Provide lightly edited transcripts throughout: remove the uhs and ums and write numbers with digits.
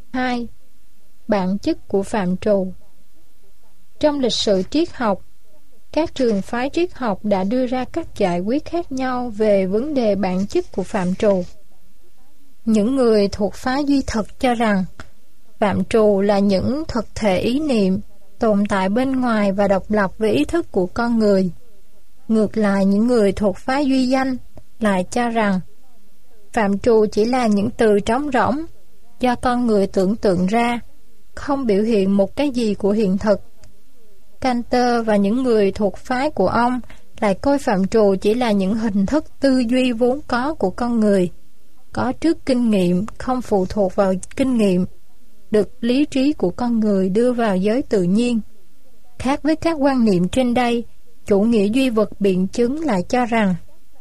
2. Bản chất của phạm trù. Trong lịch sử triết học, các trường phái triết học đã đưa ra các giải quyết khác nhau về vấn đề bản chất của phạm trù. Những người thuộc phái duy thực cho rằng phạm trù là những thực thể ý niệm tồn tại bên ngoài và độc lập với ý thức của con người. Ngược lại, những người thuộc phái duy danh lại cho rằng phạm trù chỉ là những từ trống rỗng do con người tưởng tượng ra, không biểu hiện một cái gì của hiện thực. Cantor và những người thuộc phái của ông lại coi phạm trù chỉ là những hình thức tư duy vốn có của con người, có trước kinh nghiệm, không phụ thuộc vào kinh nghiệm, được lý trí của con người đưa vào giới tự nhiên. Khác với các quan niệm trên đây, chủ nghĩa duy vật biện chứng lại cho rằng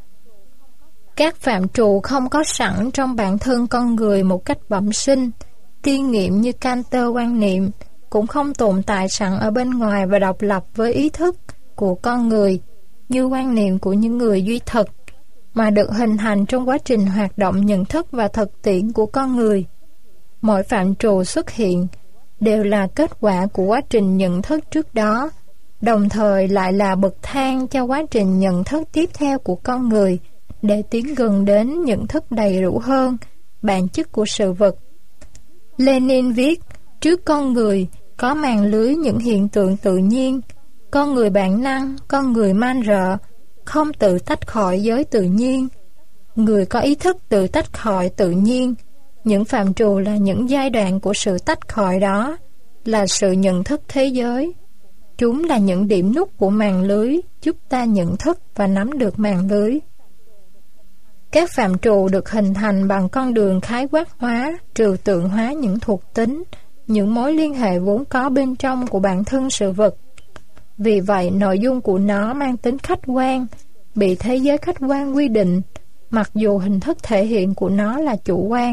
các phạm trù không có sẵn trong bản thân con người một cách bẩm sinh, tiên nghiệm như Cantor quan niệm, cũng không tồn tại sẵn ở bên ngoài và độc lập với ý thức của con người như quan niệm của những người duy thực, mà được hình thành trong quá trình hoạt động nhận thức và thực tiễn của con người. Mọi phạm trù xuất hiện đều là kết quả của quá trình nhận thức trước đó, đồng thời lại là bậc thang cho quá trình nhận thức tiếp theo của con người để tiến gần đến nhận thức đầy đủ hơn bản chất của sự vật. Lenin viết, trước con người có màn lưới những hiện tượng tự nhiên, con người bản năng, con người man rợ, không tự tách khỏi giới tự nhiên. Người có ý thức tự tách khỏi tự nhiên. Những phạm trù là những giai đoạn của sự tách khỏi đó, là sự nhận thức thế giới. Chúng là những điểm nút của màn lưới, giúp ta nhận thức và nắm được màn lưới. Các phạm trù được hình thành bằng con đường khái quát hóa, trừu tượng hóa những thuộc tính, những mối liên hệ vốn có bên trong của bản thân sự vật. Vì vậy, nội dung của nó mang tính khách quan, bị thế giới khách quan quy định, mặc dù hình thức thể hiện của nó là chủ quan.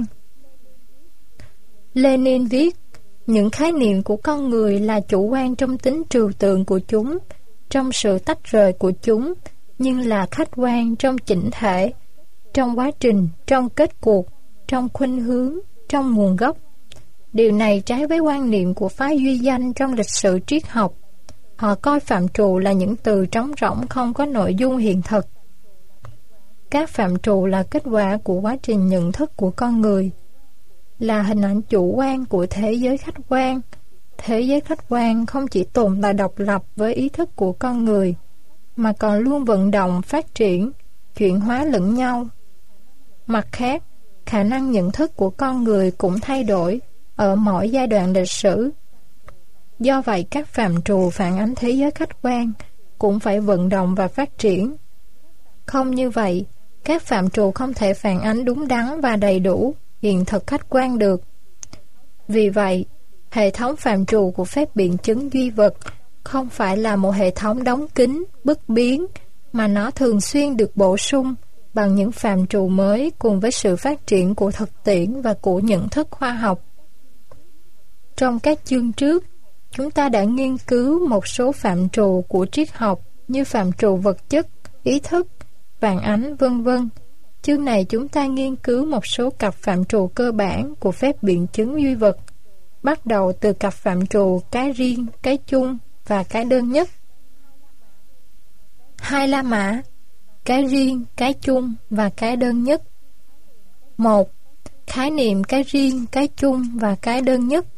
Lenin viết, những khái niệm của con người là chủ quan trong tính trừu tượng của chúng, trong sự tách rời của chúng, nhưng là khách quan trong chỉnh thể, trong quá trình, trong kết cuộc, trong khuynh hướng, trong nguồn gốc. Điều này trái với quan niệm của phái duy danh trong lịch sử triết học. Họ coi phạm trù là những từ trống rỗng không có nội dung hiện thực. Các phạm trù là kết quả của quá trình nhận thức của con người, là hình ảnh chủ quan của thế giới khách quan. Thế giới khách quan không chỉ tồn tại độc lập với ý thức của con người, mà còn luôn vận động, phát triển, chuyển hóa lẫn nhau. Mặt khác, khả năng nhận thức của con người cũng thay đổi ở mỗi giai đoạn lịch sử. Do vậy, các phạm trù phản ánh thế giới khách quan cũng phải vận động và phát triển. Không như vậy, các phạm trù không thể phản ánh đúng đắn và đầy đủ hiện thực khách quan được. Vì vậy, hệ thống phạm trù của phép biện chứng duy vật không phải là một hệ thống đóng kín, bất biến, mà nó thường xuyên được bổ sung bằng những phạm trù mới cùng với sự phát triển của thực tiễn và của nhận thức khoa học. Trong các chương trước, chúng ta đã nghiên cứu một số phạm trù của triết học như phạm trù vật chất, ý thức, phản ánh, v.v. Chương này chúng ta nghiên cứu một số cặp phạm trù cơ bản của phép biện chứng duy vật, bắt đầu từ cặp phạm trù cái riêng, cái chung và cái đơn nhất. Hai La Mã: cái riêng, cái chung và cái đơn nhất. 1. Khái niệm cái riêng, cái chung và cái đơn nhất.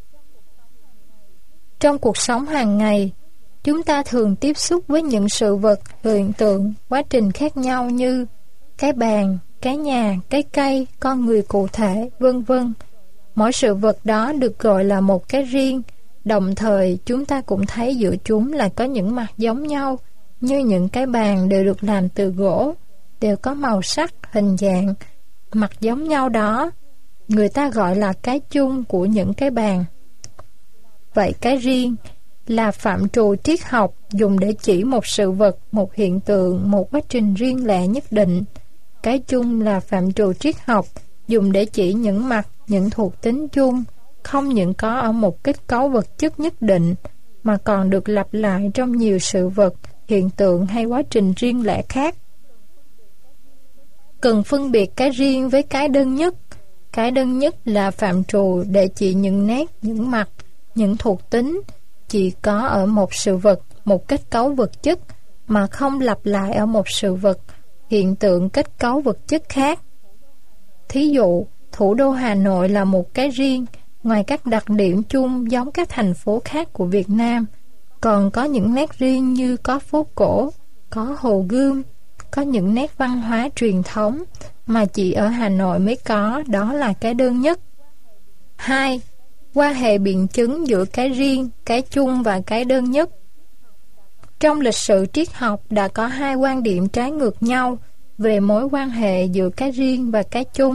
Trong cuộc sống hàng ngày, chúng ta thường tiếp xúc với những sự vật, hiện tượng, quá trình khác nhau như cái bàn, cái nhà, cái cây, con người cụ thể, v.v. Mỗi sự vật đó được gọi là một cái riêng, đồng thời chúng ta cũng thấy giữa chúng là có những mặt giống nhau, như những cái bàn đều được làm từ gỗ, đều có màu sắc, hình dạng, mặt giống nhau đó. Người ta gọi là cái chung của những cái bàn. Vậy cái riêng là phạm trù triết học dùng để chỉ một sự vật, một hiện tượng, một quá trình riêng lẻ nhất định. Cái chung là phạm trù triết học dùng để chỉ những mặt, những thuộc tính chung, không những có ở một kết cấu vật chất nhất định, mà còn được lặp lại trong nhiều sự vật, hiện tượng hay quá trình riêng lẻ khác. Cần phân biệt cái riêng với cái đơn nhất. Cái đơn nhất là phạm trù để chỉ những nét, những mặt, những thuộc tính chỉ có ở một sự vật, một kết cấu vật chất mà không lặp lại ở một sự vật, hiện tượng kết cấu vật chất khác. Thí dụ, thủ đô Hà Nội là một cái riêng, ngoài các đặc điểm chung giống các thành phố khác của Việt Nam, còn có những nét riêng như có phố cổ, có Hồ Gươm, có những nét văn hóa truyền thống mà chỉ ở Hà Nội mới có, đó là cái đơn nhất. 2. Quan hệ biện chứng giữa cái riêng, cái chung và cái đơn nhất. Trong lịch sử triết học đã có hai quan điểm trái ngược nhau về mối quan hệ giữa cái riêng và cái chung.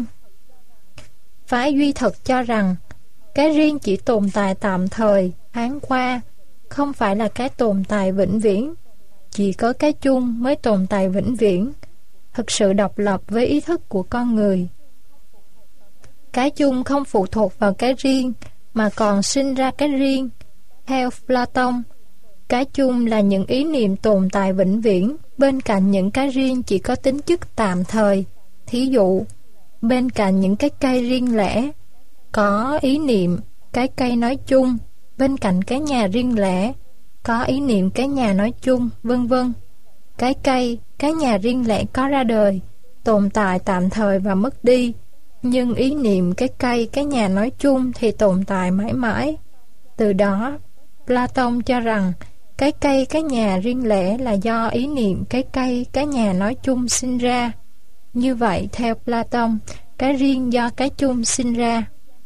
Phái duy thực cho rằng cái riêng chỉ tồn tại tạm thời, thoáng qua, không phải là cái tồn tại vĩnh viễn. Chỉ có cái chung mới tồn tại vĩnh viễn, thực sự độc lập với ý thức của con người. Cái chung không phụ thuộc vào cái riêng, mà còn sinh ra cái riêng. Theo Platon, cái chung là những ý niệm tồn tại vĩnh viễn, bên cạnh những cái riêng chỉ có tính chất tạm thời. Thí dụ, bên cạnh những cái cây riêng lẻ, có ý niệm cái cây nói chung, bên cạnh cái nhà riêng lẻ, có ý niệm cái nhà nói chung, vân vân. Cái cây, cái nhà riêng lẻ có ra đời, tồn tại tạm thời và mất đi, nhưng ý niệm cái cây, cái nhà nói chung thì tồn tại mãi mãi. Từ đó, Platon cho rằng cái cây, cái nhà riêng lẻ là do ý niệm cái cây, cái nhà nói chung sinh ra. Như vậy, theo Platon, cái riêng do cái chung sinh ra.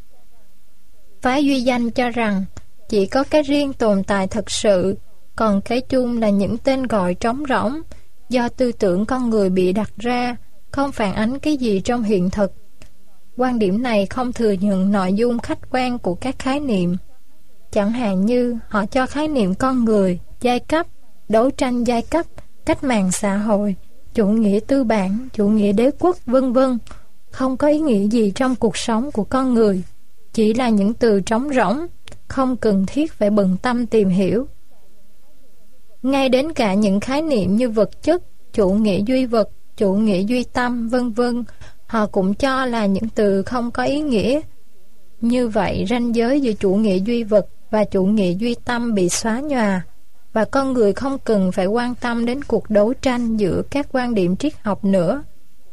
Phái duy danh cho rằng chỉ có cái riêng tồn tại thật sự, còn cái chung là những tên gọi trống rỗng, do tư tưởng con người bị đặt ra, không phản ánh cái gì trong hiện thực. Quan điểm này không thừa nhận nội dung khách quan của các khái niệm. Chẳng hạn như họ cho khái niệm con người, giai cấp, đấu tranh giai cấp, cách mạng xã hội, chủ nghĩa tư bản, chủ nghĩa đế quốc, vân vân, không có ý nghĩa gì trong cuộc sống của con người, chỉ là những từ trống rỗng, không cần thiết phải bận tâm tìm hiểu. Ngay đến cả những khái niệm như vật chất, chủ nghĩa duy vật, chủ nghĩa duy tâm, vân vân, họ cũng cho là những từ không có ý nghĩa. Như vậy, ranh giới giữa chủ nghĩa duy vật và chủ nghĩa duy tâm bị xóa nhòa, và con người không cần phải quan tâm đến cuộc đấu tranh giữa các quan điểm triết học nữa.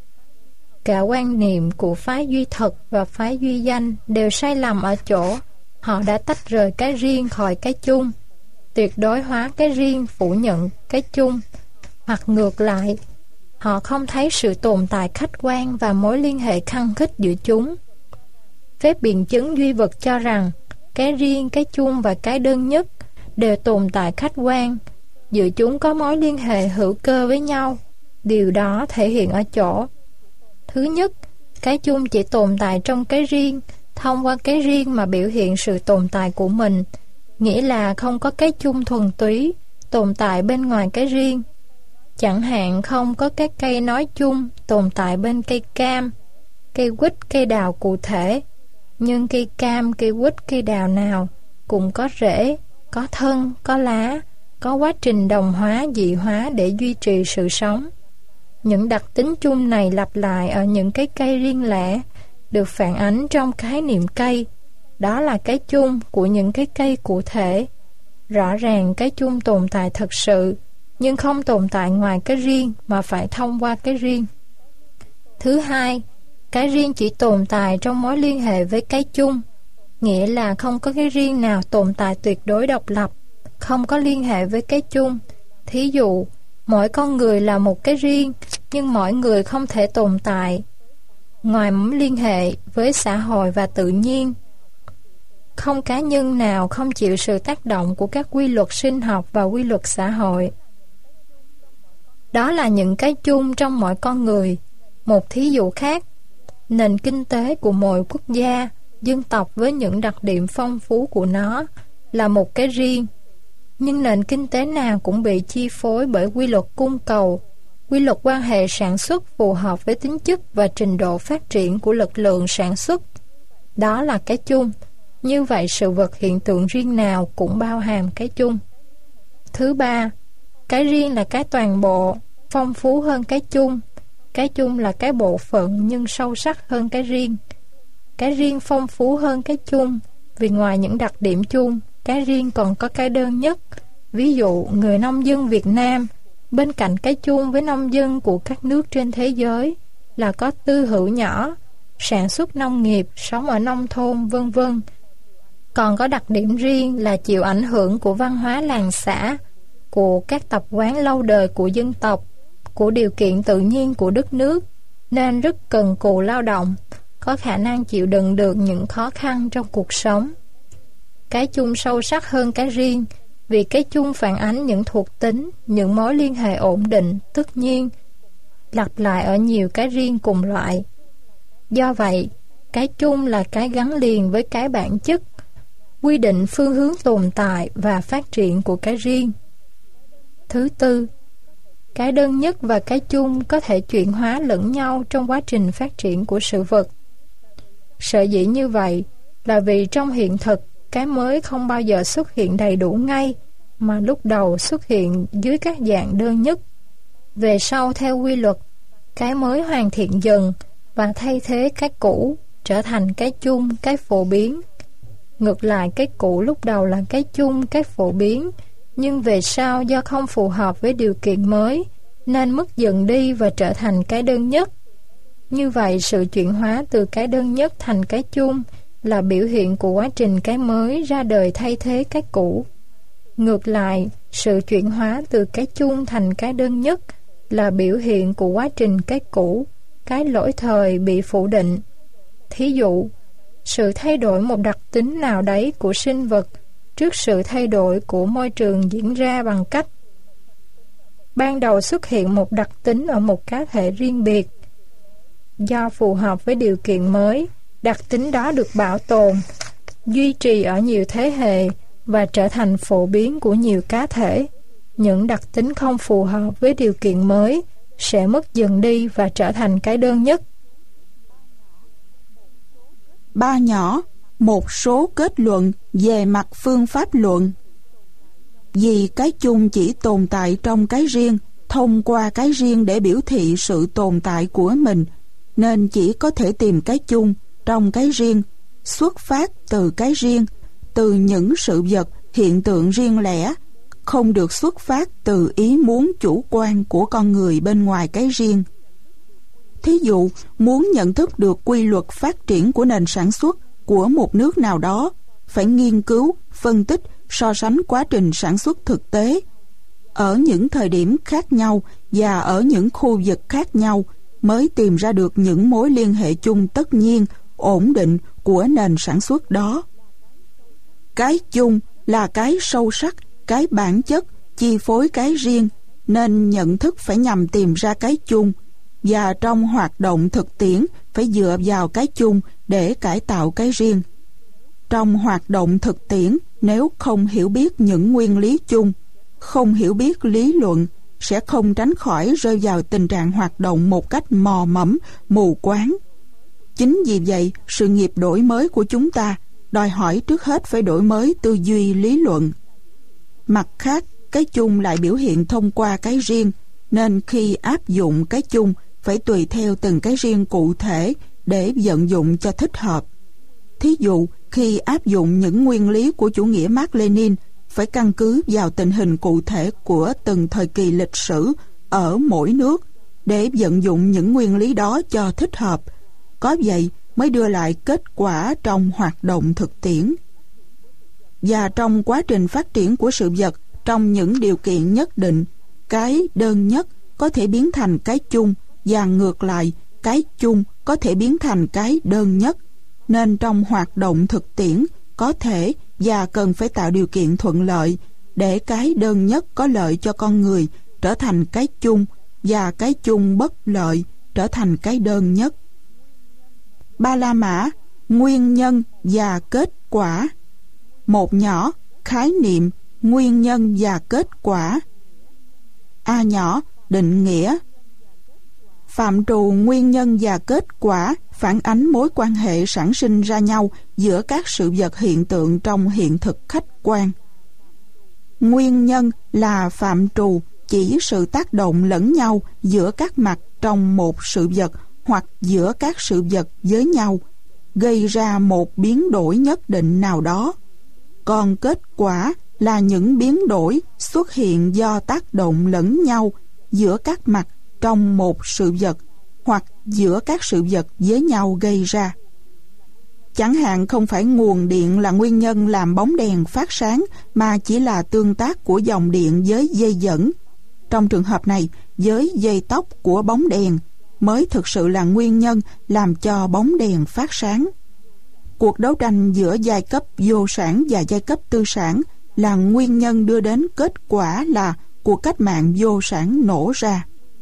Cả quan niệm của phái duy thực và phái duy danh đều sai lầm ở chỗ họ đã tách rời cái riêng khỏi cái chung, tuyệt đối hóa cái riêng, phủ nhận cái chung, hoặc ngược lại, họ không thấy sự tồn tại khách quan và mối liên hệ khăng khít giữa chúng. Phép biện chứng duy vật cho rằng cái riêng, cái chung và cái đơn nhất đều tồn tại khách quan, giữa chúng có mối liên hệ hữu cơ với nhau. Điều đó thể hiện ở chỗ: thứ nhất, cái chung chỉ tồn tại trong cái riêng, thông qua cái riêng mà biểu hiện sự tồn tại của mình, nghĩa là không có cái chung thuần túy tồn tại bên ngoài cái riêng. Chẳng hạn không có các cây nói chung tồn tại bên cây cam, cây quýt, cây đào cụ thể, nhưng cây cam, cây quýt, cây đào nào cũng có rễ, có thân, có lá, có quá trình đồng hóa, dị hóa để duy trì sự sống. Những đặc tính chung này lặp lại ở những cái cây riêng lẻ, được phản ánh trong khái niệm cây. Đó là cái chung của những cái cây cụ thể. Rõ ràng cái chung tồn tại thật sự, nhưng không tồn tại ngoài cái riêng mà phải thông qua cái riêng. Thứ hai, cái riêng chỉ tồn tại trong mối liên hệ với cái chung, nghĩa là không có cái riêng nào tồn tại tuyệt đối độc lập, không có liên hệ với cái chung. Thí dụ, mỗi con người là một cái riêng, nhưng mỗi người không thể tồn tại ngoài mối liên hệ với xã hội và tự nhiên. Không cá nhân nào không chịu sự tác động của các quy luật sinh học và quy luật xã hội. Đó là những cái chung trong mỗi con người. Một thí dụ khác, nền kinh tế của mỗi quốc gia, dân tộc với những đặc điểm phong phú của nó là một cái riêng. Nhưng nền kinh tế nào cũng bị chi phối bởi quy luật cung cầu, quy luật quan hệ sản xuất phù hợp với tính chất và trình độ phát triển của lực lượng sản xuất. Đó là cái chung. Như vậy sự vật hiện tượng riêng nào cũng bao hàm cái chung. Thứ ba, cái riêng là cái toàn bộ, phong phú hơn cái chung. Cái chung là cái bộ phận nhưng sâu sắc hơn cái riêng. cái riêng phong phú hơn cái chung, vì ngoài những đặc điểm chung, cái riêng còn có cái đơn nhất. Ví dụ, người nông dân Việt Nam, bên cạnh cái chung với nông dân của các nước trên thế giới, là có tư hữu nhỏ, sản xuất nông nghiệp, sống ở nông thôn, vân vân. Còn có đặc điểm riêng là chịu ảnh hưởng của văn hóa làng xã, của các tập quán lâu đời của dân tộc, của điều kiện tự nhiên của đất nước, nên rất cần cù lao động, có khả năng chịu đựng được những khó khăn trong cuộc sống. Cái chung sâu sắc hơn cái riêng, vì cái chung phản ánh những thuộc tính, những mối liên hệ ổn định, tất nhiên, lặp lại ở nhiều cái riêng cùng loại. Do vậy, cái chung là cái gắn liền với cái bản chất, quy định phương hướng tồn tại và phát triển của cái riêng. Thứ tư, cái đơn nhất và cái chung có thể chuyển hóa lẫn nhau trong quá trình phát triển của sự vật. Sở dĩ như vậy là vì trong hiện thực, cái mới không bao giờ xuất hiện đầy đủ ngay, mà lúc đầu xuất hiện dưới các dạng đơn nhất. Về sau theo quy luật, cái mới hoàn thiện dần và thay thế cái cũ, trở thành cái chung, cái phổ biến. Ngược lại, cái cũ lúc đầu là cái chung, cái phổ biến, nhưng về sau do không phù hợp với điều kiện mới, nên mất dần đi và trở thành cái đơn nhất. Như vậy, sự chuyển hóa từ cái đơn nhất thành cái chung là biểu hiện của quá trình cái mới ra đời thay thế cái cũ. Ngược lại, sự chuyển hóa từ cái chung thành cái đơn nhất là biểu hiện của quá trình cái cũ, cái lỗi thời bị phủ định. Thí dụ, sự thay đổi một đặc tính nào đấy của sinh vật trước sự thay đổi của môi trường diễn ra bằng cách ban đầu xuất hiện một đặc tính ở một cá thể riêng biệt. Do phù hợp với điều kiện mới, đặc tính đó được bảo tồn, duy trì ở nhiều thế hệ và trở thành phổ biến của nhiều cá thể. Những đặc tính không phù hợp với điều kiện mới sẽ mất dần đi và trở thành cái đơn nhất. Ba nhỏ, một số kết luận về mặt phương pháp luận. Vì cái chung chỉ tồn tại trong cái riêng, thông qua cái riêng để biểu thị sự tồn tại của mình, nên chỉ có thể tìm cái chung trong cái riêng, xuất phát từ cái riêng, từ những sự vật, hiện tượng riêng lẻ, không được xuất phát từ ý muốn chủ quan của con người bên ngoài cái riêng. Thí dụ, muốn nhận thức được quy luật phát triển của nền sản xuất của một nước nào đó, phải nghiên cứu, phân tích, so sánh quá trình sản xuất thực tế ở những thời điểm khác nhau và ở những khu vực khác nhau, mới tìm ra được những mối liên hệ chung tất nhiên, ổn định của nền sản xuất đó. Cái chung là cái sâu sắc, cái bản chất, chi phối cái riêng, nên nhận thức phải nhằm tìm ra cái chung, và trong hoạt động thực tiễn phải dựa vào cái chung để cải tạo cái riêng. Trong hoạt động thực tiễn, nếu không hiểu biết những nguyên lý chung, không hiểu biết lý luận, sẽ không tránh khỏi rơi vào tình trạng hoạt động một cách mò mẫm, mù quáng. Chính vì vậy, sự nghiệp đổi mới của chúng ta đòi hỏi trước hết phải đổi mới tư duy lý luận. Mặt khác, cái chung lại biểu hiện thông qua cái riêng, nên khi áp dụng cái chung phải tùy theo từng cái riêng cụ thể để vận dụng cho thích hợp. Thí dụ, khi áp dụng những nguyên lý của chủ nghĩa Mác Lênin, phải căn cứ vào tình hình cụ thể của từng thời kỳ lịch sử ở mỗi nước để vận dụng những nguyên lý đó cho thích hợp. Có vậy mới đưa lại kết quả trong hoạt động thực tiễn. Và trong quá trình phát triển của sự vật, trong những điều kiện nhất định, cái đơn nhất có thể biến thành cái chung, và ngược lại, cái chung có thể biến thành cái đơn nhất. Nên trong hoạt động thực tiễn, có thể và cần phải tạo điều kiện thuận lợi để cái đơn nhất có lợi cho con người trở thành cái chung, và cái chung bất lợi trở thành cái đơn nhất. Ba la mã, nguyên nhân và kết quả. Một nhỏ, khái niệm, nguyên nhân và kết quả. A nhỏ, định nghĩa. Phạm trù nguyên nhân và kết quả phản ánh mối quan hệ sản sinh ra nhau giữa các sự vật hiện tượng trong hiện thực khách quan. Nguyên nhân là phạm trù chỉ sự tác động lẫn nhau giữa các mặt trong một sự vật hoặc giữa các sự vật với nhau, gây ra một biến đổi nhất định nào đó, còn kết quả là những biến đổi xuất hiện do tác động lẫn nhau giữa các mặt trong một sự vật hoặc giữa các sự vật với nhau gây ra. Chẳng hạn không phải nguồn điện là nguyên nhân làm bóng đèn phát sáng, mà chỉ là tương tác của dòng điện với dây dẫn. Trong trường hợp này, với dây tóc của bóng đèn mới thực sự là nguyên nhân làm cho bóng đèn phát sáng. Cuộc đấu tranh giữa giai cấp vô sản và giai cấp tư sản là nguyên nhân đưa đến kết quả là cuộc cách mạng vô sản nổ ra.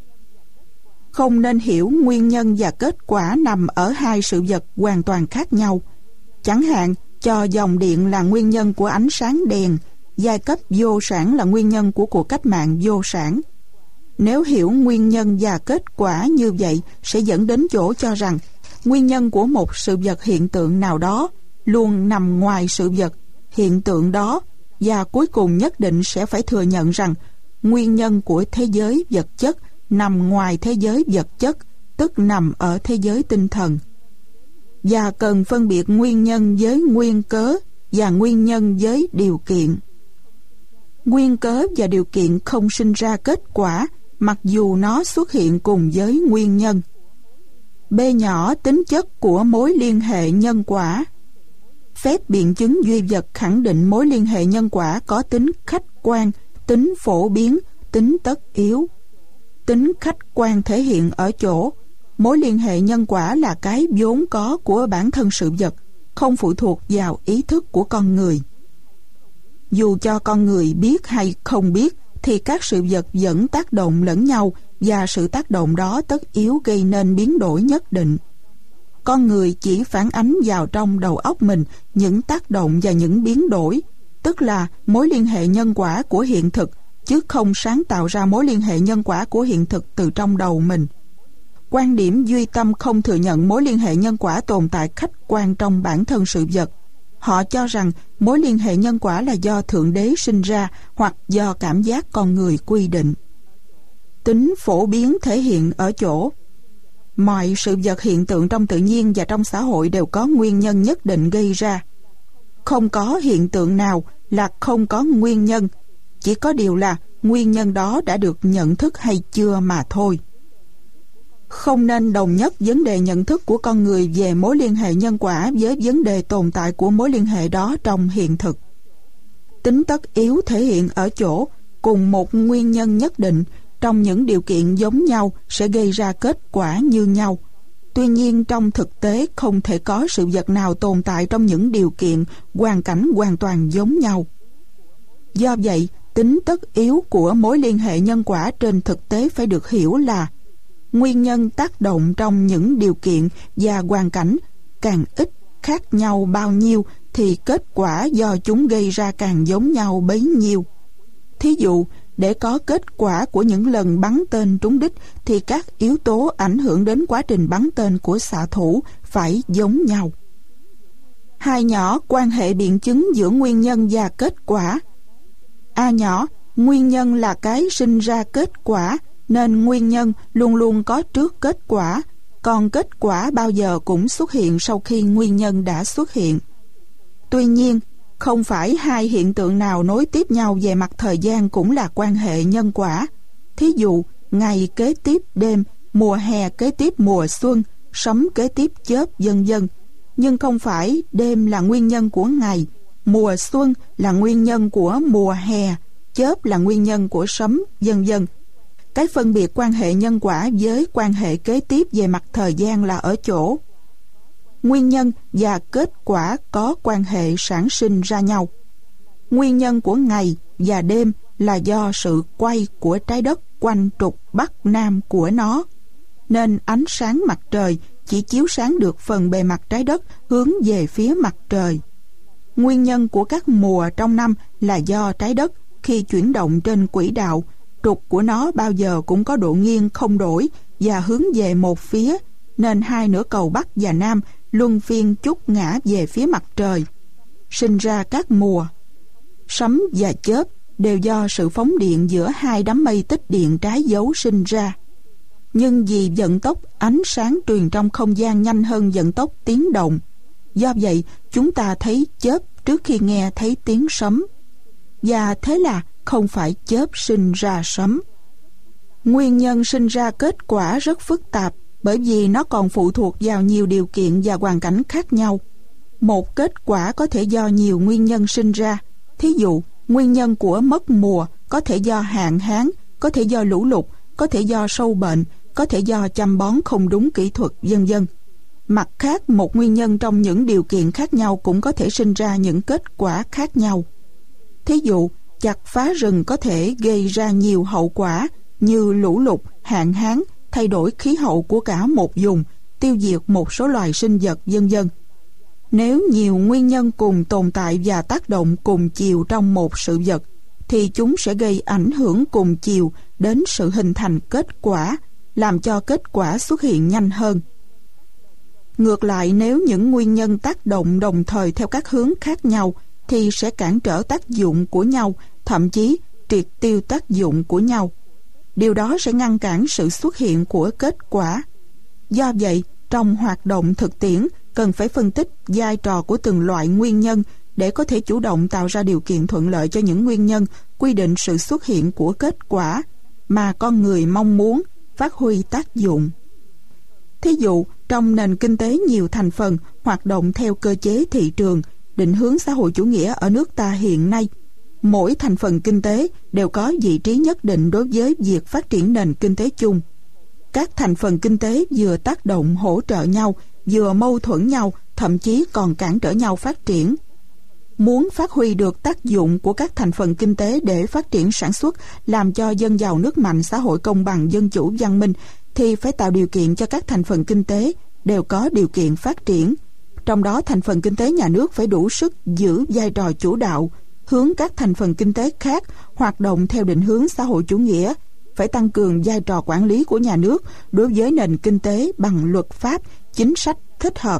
Không nên hiểu nguyên nhân và kết quả nằm ở hai sự vật hoàn toàn khác nhau. Chẳng hạn, cho dòng điện là nguyên nhân của ánh sáng đèn, giai cấp vô sản là nguyên nhân của cuộc cách mạng vô sản. Nếu hiểu nguyên nhân và kết quả như vậy sẽ dẫn đến chỗ cho rằng nguyên nhân của một sự vật hiện tượng nào đó luôn nằm ngoài sự vật hiện tượng đó, và cuối cùng nhất định sẽ phải thừa nhận rằng nguyên nhân của thế giới vật chất nằm ngoài thế giới vật chất, tức nằm ở thế giới tinh thần. Và cần phân biệt nguyên nhân với nguyên cớ và nguyên nhân với điều kiện. Nguyên cớ và điều kiện không sinh ra kết quả mặc dù nó xuất hiện cùng với nguyên nhân. B nhỏ tính chất của mối liên hệ nhân quả. Phép biện chứng duy vật khẳng định mối liên hệ nhân quả có tính khách quan, tính phổ biến, tính tất yếu. Tính khách quan thể hiện ở chỗ mối liên hệ nhân quả là cái vốn có của bản thân sự vật, không phụ thuộc vào ý thức của con người. Dù cho con người biết hay không biết thì các sự vật vẫn tác động lẫn nhau, và sự tác động đó tất yếu gây nên biến đổi nhất định. Con người chỉ phản ánh vào trong đầu óc mình những tác động và những biến đổi, tức là mối liên hệ nhân quả của hiện thực, chứ không sáng tạo ra mối liên hệ nhân quả của hiện thực từ trong đầu mình. Quan điểm duy tâm không thừa nhận mối liên hệ nhân quả tồn tại khách quan trong bản thân sự vật. Họ cho rằng mối liên hệ nhân quả là do Thượng Đế sinh ra hoặc do cảm giác con người quy định. Tính phổ biến thể hiện ở chỗ mọi sự vật hiện tượng trong tự nhiên và trong xã hội đều có nguyên nhân nhất định gây ra. Không có hiện tượng nào là không có nguyên nhân, chỉ có điều là nguyên nhân đó đã được nhận thức hay chưa mà thôi. Không nên đồng nhất vấn đề nhận thức của con người về mối liên hệ nhân quả với vấn đề tồn tại của mối liên hệ đó trong hiện thực. Tính tất yếu thể hiện ở chỗ cùng một nguyên nhân nhất định trong những điều kiện giống nhau sẽ gây ra kết quả như nhau. Tuy nhiên trong thực tế không thể có sự vật nào tồn tại trong những điều kiện, hoàn cảnh hoàn toàn giống nhau. Do vậy, tính tất yếu của mối liên hệ nhân quả trên thực tế phải được hiểu là nguyên nhân tác động trong những điều kiện và hoàn cảnh càng ít khác nhau bao nhiêu thì kết quả do chúng gây ra càng giống nhau bấy nhiêu. Thí dụ, để có kết quả của những lần bắn tên trúng đích thì các yếu tố ảnh hưởng đến quá trình bắn tên của xạ thủ phải giống nhau. Hai nhỏ quan hệ biện chứng giữa nguyên nhân và kết quả. A nhỏ, nguyên nhân là cái sinh ra kết quả, nên nguyên nhân luôn luôn có trước kết quả, còn kết quả bao giờ cũng xuất hiện sau khi nguyên nhân đã xuất hiện. Tuy nhiên, không phải hai hiện tượng nào nối tiếp nhau về mặt thời gian cũng là quan hệ nhân quả. Thí dụ, ngày kế tiếp đêm, mùa hè kế tiếp mùa xuân, sấm kế tiếp chớp, vân vân. Nhưng không phải đêm là nguyên nhân của ngày, mùa xuân là nguyên nhân của mùa hè, chớp là nguyên nhân của sấm, vân vân. Cái phân biệt quan hệ nhân quả với quan hệ kế tiếp về mặt thời gian là ở chỗ nguyên nhân và kết quả có quan hệ sản sinh ra nhau. Nguyên nhân của ngày và đêm là do sự quay của trái đất quanh trục Bắc Nam của nó, nên ánh sáng mặt trời chỉ chiếu sáng được phần bề mặt trái đất hướng về phía mặt trời. Nguyên nhân của các mùa trong năm là do trái đất khi chuyển động trên quỹ đạo, trục của nó bao giờ cũng có độ nghiêng không đổi và hướng về một phía, nên hai nửa cầu Bắc và Nam luân phiên chúc ngã về phía mặt trời, sinh ra các mùa. Sấm và chớp đều do sự phóng điện giữa hai đám mây tích điện trái dấu sinh ra. Nhưng vì vận tốc ánh sáng truyền trong không gian nhanh hơn vận tốc tiếng động, Do vậy, chúng ta thấy chớp trước khi nghe thấy tiếng sấm. Và thế là không phải chớp sinh ra sấm. Nguyên nhân sinh ra kết quả rất phức tạp, bởi vì nó còn phụ thuộc vào nhiều điều kiện và hoàn cảnh khác nhau. Một kết quả có thể do nhiều nguyên nhân sinh ra. Thí dụ, nguyên nhân của mất mùa có thể do hạn hán, có thể do lũ lụt, có thể do sâu bệnh, có thể do chăm bón không đúng kỹ thuật, vân vân. Mặt khác, một nguyên nhân trong những điều kiện khác nhau cũng có thể sinh ra những kết quả khác nhau. Thí dụ, chặt phá rừng có thể gây ra nhiều hậu quả như lũ lụt, hạn hán, thay đổi khí hậu của cả một vùng, tiêu diệt một số loài sinh vật, vân vân. Nếu nhiều nguyên nhân cùng tồn tại và tác động cùng chiều trong một sự vật, thì chúng sẽ gây ảnh hưởng cùng chiều đến sự hình thành kết quả, làm cho kết quả xuất hiện nhanh hơn. Ngược lại, nếu những nguyên nhân tác động đồng thời theo các hướng khác nhau, thì sẽ cản trở tác dụng của nhau, thậm chí triệt tiêu tác dụng của nhau. Điều đó sẽ ngăn cản sự xuất hiện của kết quả. Do vậy, trong hoạt động thực tiễn, cần phải phân tích vai trò của từng loại nguyên nhân để có thể chủ động tạo ra điều kiện thuận lợi cho những nguyên nhân quy định sự xuất hiện của kết quả mà con người mong muốn phát huy tác dụng. Thí dụ, trong nền kinh tế nhiều thành phần hoạt động theo cơ chế thị trường, định hướng xã hội chủ nghĩa ở nước ta hiện nay, mỗi thành phần kinh tế đều có vị trí nhất định đối với việc phát triển nền kinh tế chung. Các thành phần kinh tế vừa tác động hỗ trợ nhau, vừa mâu thuẫn nhau, thậm chí còn cản trở nhau phát triển. Muốn phát huy được tác dụng của các thành phần kinh tế để phát triển sản xuất, làm cho dân giàu nước mạnh, xã hội công bằng, dân chủ, văn minh, thì phải tạo điều kiện cho các thành phần kinh tế đều có điều kiện phát triển. Trong đó, thành phần kinh tế nhà nước phải đủ sức giữ vai trò chủ đạo, hướng các thành phần kinh tế khác hoạt động theo định hướng xã hội chủ nghĩa, phải tăng cường vai trò quản lý của nhà nước đối với nền kinh tế bằng luật pháp, chính sách thích hợp.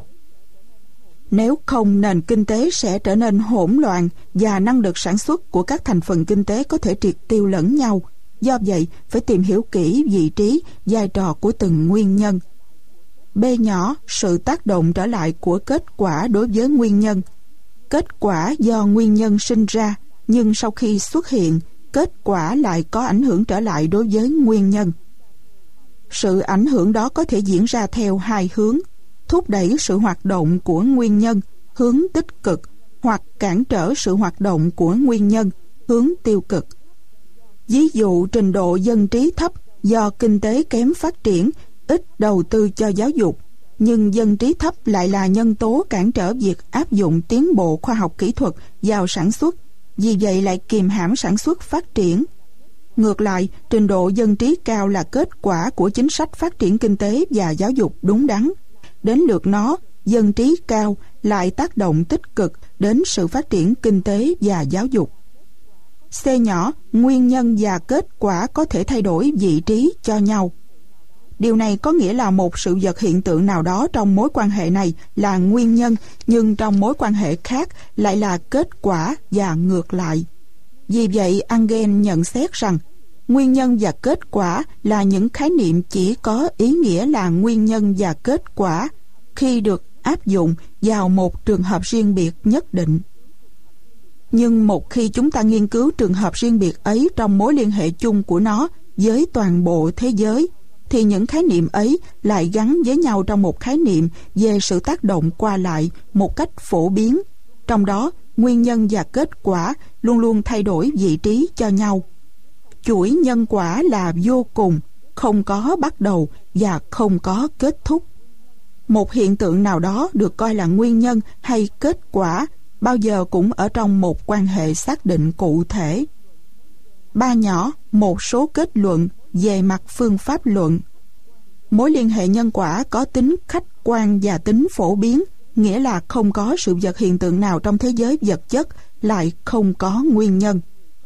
Nếu không, nền kinh tế sẽ trở nên hỗn loạn và năng lực sản xuất của các thành phần kinh tế có thể triệt tiêu lẫn nhau. Do vậy, phải tìm hiểu kỹ vị trí, vai trò của từng nguyên nhân. B nhỏ, sự tác động trở lại của kết quả đối với nguyên nhân. Kết quả do nguyên nhân sinh ra, nhưng sau khi xuất hiện, kết quả lại có ảnh hưởng trở lại đối với nguyên nhân. Sự ảnh hưởng đó có thể diễn ra theo hai hướng: thúc đẩy sự hoạt động của nguyên nhân, hướng tích cực, hoặc cản trở sự hoạt động của nguyên nhân, hướng tiêu cực. Ví dụ, trình độ dân trí thấp do kinh tế kém phát triển, ít đầu tư cho giáo dục, nhưng dân trí thấp lại là nhân tố cản trở việc áp dụng tiến bộ khoa học kỹ thuật vào sản xuất, vì vậy lại kìm hãm sản xuất phát triển. Ngược lại, trình độ dân trí cao là kết quả của chính sách phát triển kinh tế và giáo dục đúng đắn. Đến lượt nó, dân trí cao lại tác động tích cực đến sự phát triển kinh tế và giáo dục. C nhỏ, nguyên nhân và kết quả có thể thay đổi vị trí cho nhau. Điều này có nghĩa là một sự vật hiện tượng nào đó trong mối quan hệ này là nguyên nhân, nhưng trong mối quan hệ khác lại là kết quả và ngược lại. Vì vậy, Engel nhận xét rằng nguyên nhân và kết quả là những khái niệm chỉ có ý nghĩa là nguyên nhân và kết quả khi được áp dụng vào một trường hợp riêng biệt nhất định. Nhưng một khi chúng ta nghiên cứu trường hợp riêng biệt ấy trong mối liên hệ chung của nó với toàn bộ thế giới, thì những khái niệm ấy lại gắn với nhau trong một khái niệm về sự tác động qua lại một cách phổ biến. Trong đó, nguyên nhân và kết quả luôn luôn thay đổi vị trí cho nhau. Chuỗi nhân quả là vô cùng, không có bắt đầu và không có kết thúc. Một hiện tượng nào đó được coi là nguyên nhân hay kết quả bao giờ cũng ở trong một quan hệ xác định cụ thể. Ba nhỏ, một số kết luận về mặt phương pháp luận. Mối liên hệ nhân quả có tính khách quan và tính phổ biến, nghĩa là không có sự vật hiện tượng nào trong thế giới vật chất lại không có nguyên nhân.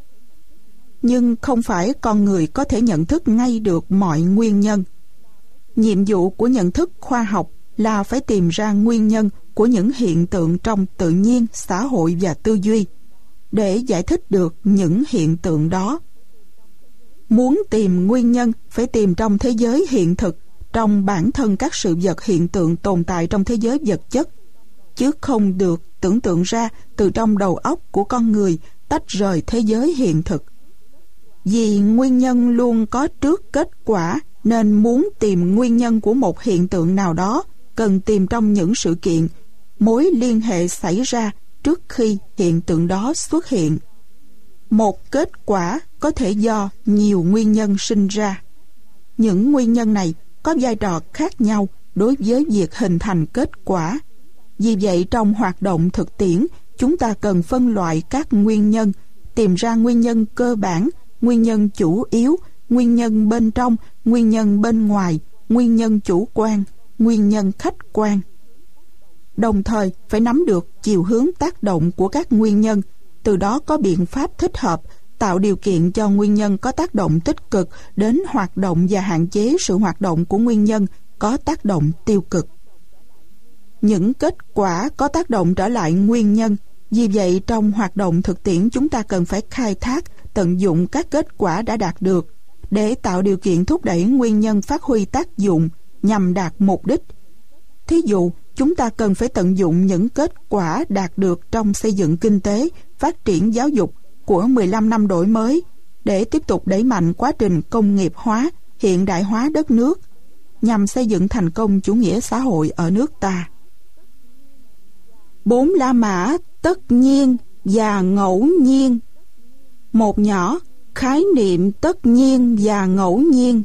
Nhưng không phải con người có thể nhận thức ngay được mọi nguyên nhân. Nhiệm vụ của nhận thức khoa học là phải tìm ra nguyên nhân của những hiện tượng trong tự nhiên, xã hội và tư duy, để giải thích được những hiện tượng đó. Muốn tìm nguyên nhân phải tìm trong thế giới hiện thực, trong bản thân các sự vật hiện tượng tồn tại trong thế giới vật chất. chứ không được tưởng tượng ra từ trong đầu óc của con người tách rời thế giới hiện thực. Vì nguyên nhân luôn có trước kết quả, nên muốn tìm nguyên nhân của một hiện tượng nào đó cần tìm trong những sự kiện, mối liên hệ xảy ra trước khi hiện tượng đó xuất hiện. Một kết quả có thể do nhiều nguyên nhân sinh ra. Những nguyên nhân này có vai trò khác nhau đối với việc hình thành kết quả. Vì vậy, trong hoạt động thực tiễn, chúng ta cần phân loại các nguyên nhân, tìm ra nguyên nhân cơ bản, nguyên nhân chủ yếu, nguyên nhân bên trong, nguyên nhân bên ngoài, nguyên nhân chủ quan, nguyên nhân khách quan. Đồng thời phải nắm được chiều hướng tác động của các nguyên nhân, từ đó có biện pháp thích hợp, tạo điều kiện cho nguyên nhân có tác động tích cực đến hoạt động và hạn chế sự hoạt động của nguyên nhân có tác động tiêu cực. Những kết quả có tác động trở lại nguyên nhân. Vì vậy, trong hoạt động thực tiễn, chúng ta cần phải khai thác, tận dụng các kết quả đã đạt được để tạo điều kiện thúc đẩy nguyên nhân phát huy tác dụng nhằm đạt mục đích. Thí dụ, chúng ta cần phải tận dụng những kết quả đạt được trong xây dựng kinh tế, phát triển giáo dục của 15 năm đổi mới để tiếp tục đẩy mạnh quá trình công nghiệp hóa, hiện đại hóa đất nước nhằm xây dựng thành công chủ nghĩa xã hội ở nước ta. 4 La Mã tất nhiên và ngẫu nhiên. Một nhỏ, khái niệm tất nhiên và ngẫu nhiên.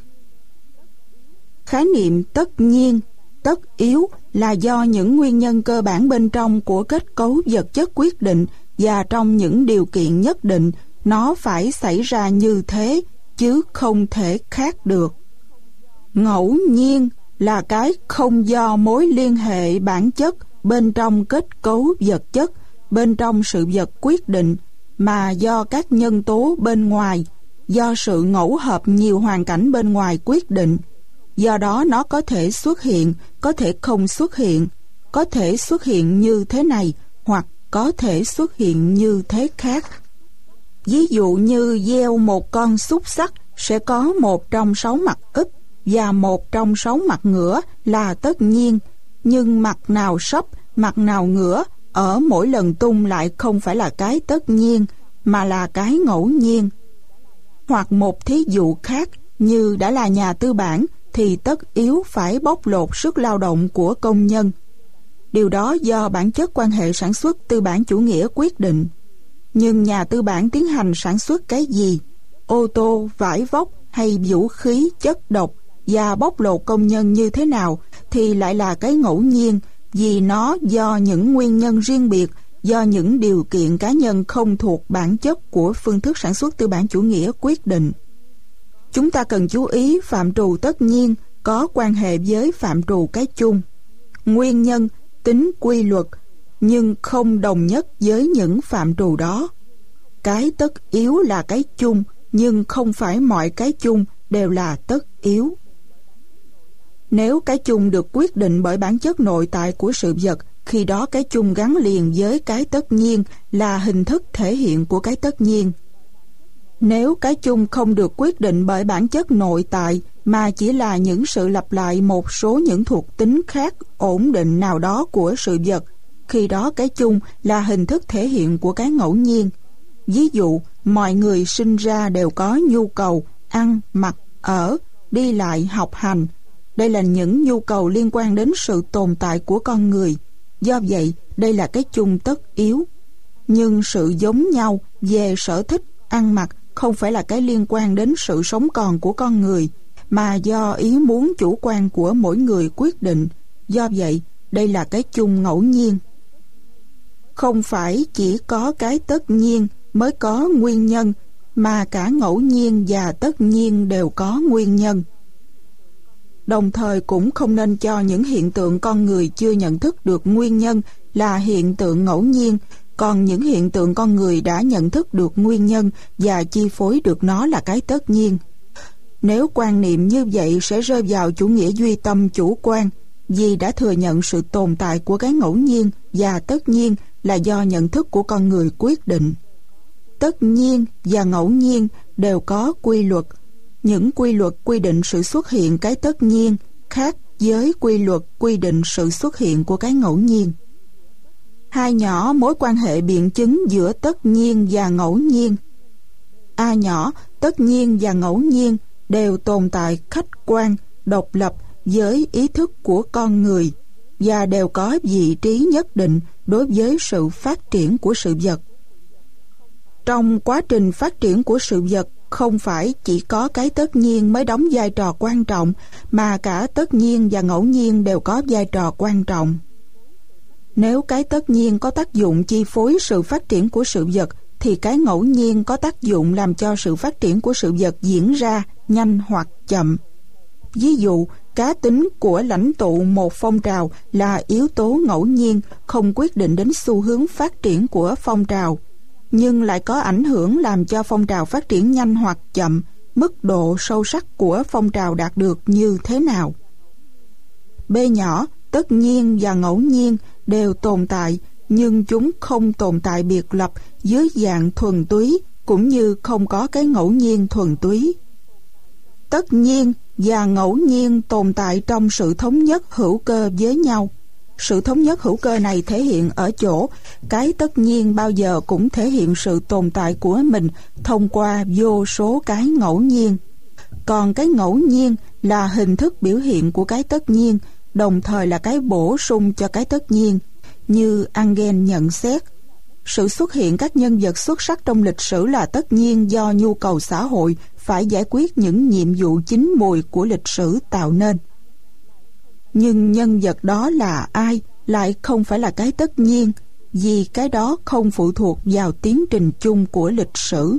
Khái niệm tất nhiên, tất yếu là do những nguyên nhân cơ bản bên trong của kết cấu vật chất quyết định, và trong những điều kiện nhất định nó phải xảy ra như thế chứ không thể khác được. Ngẫu nhiên là cái không do mối liên hệ bản chất bên trong kết cấu vật chất, bên trong sự vật quyết định, mà do các nhân tố bên ngoài, do sự ngẫu hợp nhiều hoàn cảnh bên ngoài quyết định. Do đó nó có thể xuất hiện, có thể không xuất hiện, có thể xuất hiện như thế này hoặc có thể xuất hiện như thế khác. Ví dụ như gieo một con xúc xắc sẽ có một trong 6 mặt úp và một trong 6 mặt ngửa là tất nhiên, nhưng mặt nào sấp, mặt nào ngửa ở mỗi lần tung lại không phải là cái tất nhiên mà là cái ngẫu nhiên. Hoặc một thí dụ khác, như đã là nhà tư bản thì tất yếu phải bóc lột sức lao động của công nhân. Điều đó do bản chất quan hệ sản xuất tư bản chủ nghĩa quyết định. Nhưng nhà tư bản tiến hành sản xuất cái gì, ô tô, vải vóc hay vũ khí, chất độc, và bóc lột công nhân như thế nào thì lại là cái ngẫu nhiên, vì nó do những nguyên nhân riêng biệt, do những điều kiện cá nhân không thuộc bản chất của phương thức sản xuất tư bản chủ nghĩa quyết định. Chúng ta cần chú ý phạm trù tất nhiên có quan hệ với phạm trù cái chung. Nguyên nhân tính quy luật, nhưng không đồng nhất với những phạm trù đó. Cái tất yếu là cái chung, nhưng không phải mọi cái chung đều là tất yếu. Nếu cái chung được quyết định bởi bản chất nội tại của sự vật, khi đó cái chung gắn liền với cái tất nhiên là hình thức thể hiện của cái tất nhiên. Nếu cái chung không được quyết định bởi bản chất nội tại mà chỉ là những sự lặp lại một số những thuộc tính khác ổn định nào đó của sự vật, khi đó cái chung là hình thức thể hiện của cái ngẫu nhiên. Ví dụ, mọi người sinh ra đều có nhu cầu ăn, mặc, ở, đi lại, học hành. Đây là những nhu cầu liên quan đến sự tồn tại của con người. Do vậy, đây là cái chung tất yếu. Nhưng sự giống nhau về sở thích, ăn mặc không phải là cái liên quan đến sự sống còn của con người, mà do ý muốn chủ quan của mỗi người quyết định. Do vậy, đây là cái chung ngẫu nhiên. Không phải chỉ có cái tất nhiên mới có nguyên nhân, mà cả ngẫu nhiên và tất nhiên đều có nguyên nhân. Đồng thời cũng không nên cho những hiện tượng con người chưa nhận thức được nguyên nhân là hiện tượng ngẫu nhiên, còn những hiện tượng con người đã nhận thức được nguyên nhân và chi phối được nó là cái tất nhiên. Nếu quan niệm như vậy sẽ rơi vào chủ nghĩa duy tâm chủ quan, vì đã thừa nhận sự tồn tại của cái ngẫu nhiên và tất nhiên là do nhận thức của con người quyết định. Tất nhiên và ngẫu nhiên đều có quy luật. Những quy luật quy định sự xuất hiện cái tất nhiên khác với quy luật quy định sự xuất hiện của cái ngẫu nhiên. Hai nhỏ mối quan hệ biện chứng giữa tất nhiên và ngẫu nhiên. A nhỏ, tất nhiên và ngẫu nhiên đều tồn tại khách quan, độc lập với ý thức của con người và đều có vị trí nhất định đối với sự phát triển của sự vật. Trong quá trình phát triển của sự vật, không phải chỉ có cái tất nhiên mới đóng vai trò quan trọng, mà cả tất nhiên và ngẫu nhiên đều có vai trò quan trọng. Nếu cái tất nhiên có tác dụng chi phối sự phát triển của sự vật, thì cái ngẫu nhiên có tác dụng làm cho sự phát triển của sự vật diễn ra nhanh hoặc chậm. Ví dụ, cá tính của lãnh tụ một phong trào là yếu tố ngẫu nhiên, không quyết định đến xu hướng phát triển của phong trào, nhưng lại có ảnh hưởng làm cho phong trào phát triển nhanh hoặc chậm, mức độ sâu sắc của phong trào đạt được như thế nào. B nhỏ, tất nhiên và ngẫu nhiên đều tồn tại, nhưng chúng không tồn tại biệt lập dưới dạng thuần túy, cũng như không có cái ngẫu nhiên thuần túy. Tất nhiên và ngẫu nhiên tồn tại trong sự thống nhất hữu cơ với nhau. Sự thống nhất hữu cơ này thể hiện ở chỗ cái tất nhiên bao giờ cũng thể hiện sự tồn tại của mình thông qua vô số cái ngẫu nhiên. Còn cái ngẫu nhiên là hình thức biểu hiện của cái tất nhiên, đồng thời là cái bổ sung cho cái tất nhiên. Như Engels nhận xét, sự xuất hiện các nhân vật xuất sắc trong lịch sử là tất nhiên do nhu cầu xã hội phải giải quyết những nhiệm vụ chín mùi của lịch sử tạo nên. Nhưng nhân vật đó là ai lại không phải là cái tất nhiên, vì cái đó không phụ thuộc vào tiến trình chung của lịch sử.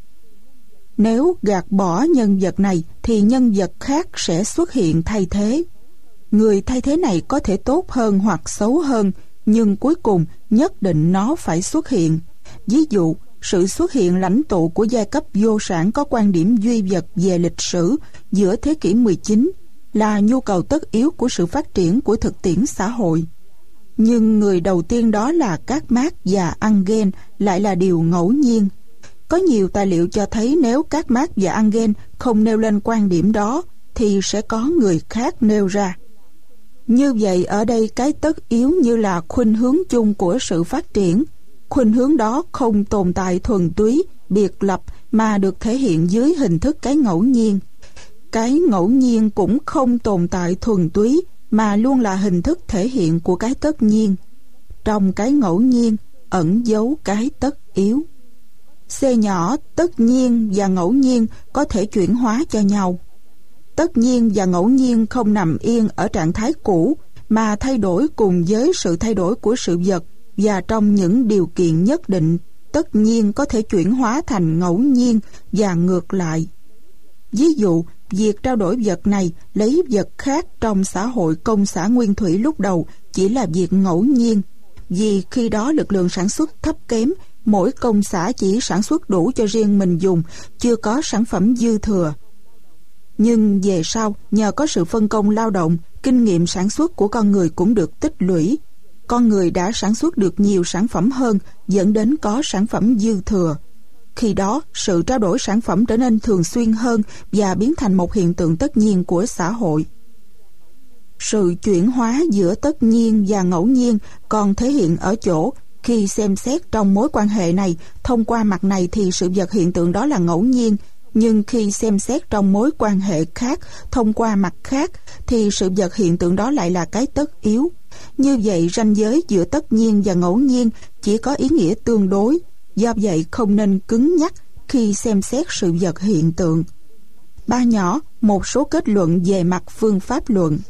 Nếu gạt bỏ nhân vật này thì nhân vật khác sẽ xuất hiện thay thế. Người thay thế này có thể tốt hơn hoặc xấu hơn, nhưng cuối cùng nhất định nó phải xuất hiện. Ví dụ, sự xuất hiện lãnh tụ của giai cấp vô sản có quan điểm duy vật về lịch sử giữa thế kỷ 19 là nhu cầu tất yếu của sự phát triển của thực tiễn xã hội. Nhưng người đầu tiên đó là các Marx và Engels lại là điều ngẫu nhiên. Có nhiều tài liệu cho thấy nếu các Marx và Engels không nêu lên quan điểm đó thì sẽ có người khác nêu ra. Như vậy ở đây cái tất yếu như là khuynh hướng chung của sự phát triển. Khuynh hướng đó không tồn tại thuần túy, biệt lập mà được thể hiện dưới hình thức cái ngẫu nhiên. Cái ngẫu nhiên cũng không tồn tại thuần túy mà luôn là hình thức thể hiện của cái tất nhiên. Trong cái ngẫu nhiên ẩn giấu cái tất yếu. C nhỏ, tất nhiên và ngẫu nhiên có thể chuyển hóa cho nhau. Tất nhiên và ngẫu nhiên không nằm yên ở trạng thái cũ mà thay đổi cùng với sự thay đổi của sự vật, và trong những điều kiện nhất định, tất nhiên có thể chuyển hóa thành ngẫu nhiên và ngược lại. Ví dụ, việc trao đổi vật này lấy vật khác trong xã hội công xã nguyên thủy lúc đầu chỉ là việc ngẫu nhiên, vì khi đó lực lượng sản xuất thấp kém, mỗi công xã chỉ sản xuất đủ cho riêng mình dùng, chưa có sản phẩm dư thừa. Nhưng về sau, nhờ có sự phân công lao động, kinh nghiệm sản xuất của con người cũng được tích lũy. Con người đã sản xuất được nhiều sản phẩm hơn, dẫn đến có sản phẩm dư thừa. Khi đó, sự trao đổi sản phẩm trở nên thường xuyên hơn và biến thành một hiện tượng tất nhiên của xã hội. Sự chuyển hóa giữa tất nhiên và ngẫu nhiên còn thể hiện ở chỗ khi xem xét trong mối quan hệ này, thông qua mặt này thì sự vật hiện tượng đó là ngẫu nhiên, nhưng khi xem xét trong mối quan hệ khác, thông qua mặt khác, thì sự vật hiện tượng đó lại là cái tất yếu. Như vậy, ranh giới giữa tất nhiên và ngẫu nhiên chỉ có ý nghĩa tương đối, do vậy không nên cứng nhắc khi xem xét sự vật hiện tượng. Ba nhỏ, một số kết luận về mặt phương pháp luận.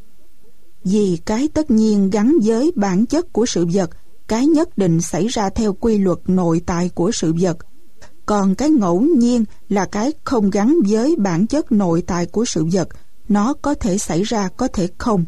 Vì cái tất nhiên gắn với bản chất của sự vật, cái nhất định xảy ra theo quy luật nội tại của sự vật. Còn cái ngẫu nhiên là cái không gắn với bản chất nội tại của sự vật, nó có thể xảy ra, có thể không.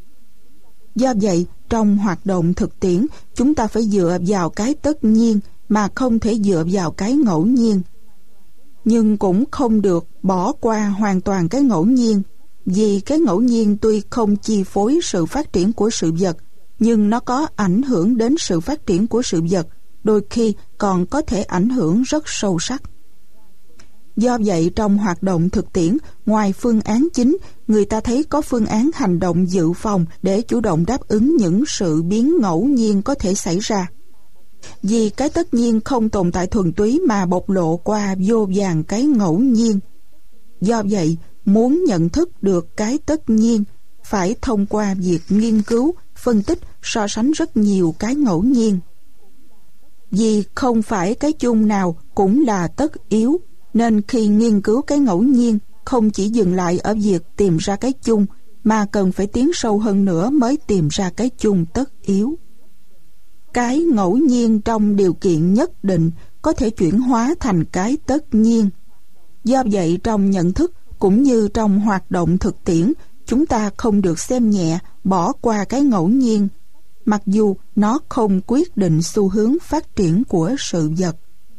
Do vậy, trong hoạt động thực tiễn, chúng ta phải dựa vào cái tất nhiên mà không thể dựa vào cái ngẫu nhiên. Nhưng cũng không được bỏ qua hoàn toàn cái ngẫu nhiên, vì cái ngẫu nhiên tuy không chi phối sự phát triển của sự vật, nhưng nó có ảnh hưởng đến sự phát triển của sự vật, đôi khi còn có thể ảnh hưởng rất sâu sắc. Do vậy trong hoạt động thực tiễn, ngoài phương án chính, người ta thấy có phương án hành động dự phòng để chủ động đáp ứng những sự biến ngẫu nhiên có thể xảy ra. Vì cái tất nhiên không tồn tại thuần túy mà bộc lộ qua vô vàn cái ngẫu nhiên. Do vậy, muốn nhận thức được cái tất nhiên, phải thông qua việc nghiên cứu, phân tích, so sánh rất nhiều cái ngẫu nhiên. Vì không phải cái chung nào cũng là tất yếu, nên khi nghiên cứu cái ngẫu nhiên, không chỉ dừng lại ở việc tìm ra cái chung, mà cần phải tiến sâu hơn nữa mới tìm ra cái chung tất yếu. Cái ngẫu nhiên trong điều kiện nhất định có thể chuyển hóa thành cái tất nhiên. Do vậy trong nhận thức cũng như trong hoạt động thực tiễn, chúng ta không được xem nhẹ, bỏ qua cái ngẫu nhiên, mặc dù nó không quyết định xu hướng phát triển của sự vật.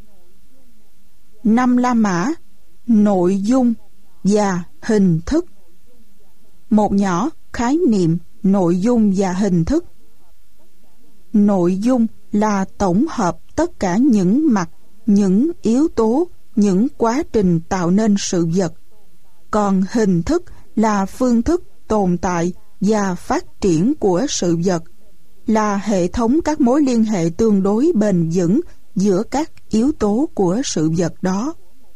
5 La Mã: nội dung và hình thức. Một nhỏ: khái niệm nội dung và hình thức. Nội dung là tổng hợp tất cả những mặt, những yếu tố, những quá trình tạo nên sự vật. Còn hình thức là phương thức tồn tại và phát triển của sự vật, là hệ thống các mối liên hệ tương đối bền vững giữa các yếu tố của sự vật đó.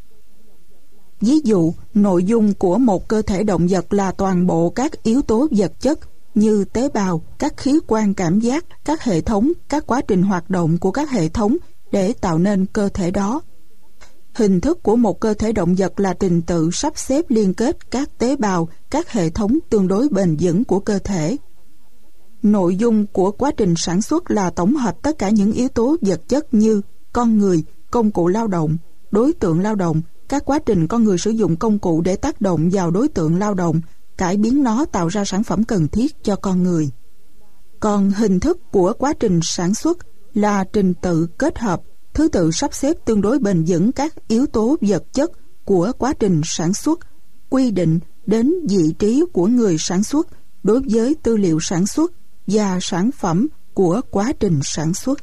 Ví dụ, nội dung của một cơ thể động vật là toàn bộ các yếu tố vật chất như tế bào, các khí quan cảm giác, các hệ thống, các quá trình hoạt động của các hệ thống để tạo nên cơ thể đó. Hình thức của một cơ thể động vật là trình tự sắp xếp liên kết các tế bào, các hệ thống tương đối bền vững của cơ thể. Nội dung của quá trình sản xuất là tổng hợp tất cả những yếu tố vật chất như con người, công cụ lao động, đối tượng lao động, các quá trình con người sử dụng công cụ để tác động vào đối tượng lao động, cải biến nó tạo ra sản phẩm cần thiết cho con người. Còn hình thức của quá trình sản xuất là trình tự kết hợp, thứ tự sắp xếp tương đối bền vững các yếu tố vật chất của quá trình sản xuất, quy định đến vị trí của người sản xuất đối với tư liệu sản xuất và sản phẩm của quá trình sản xuất.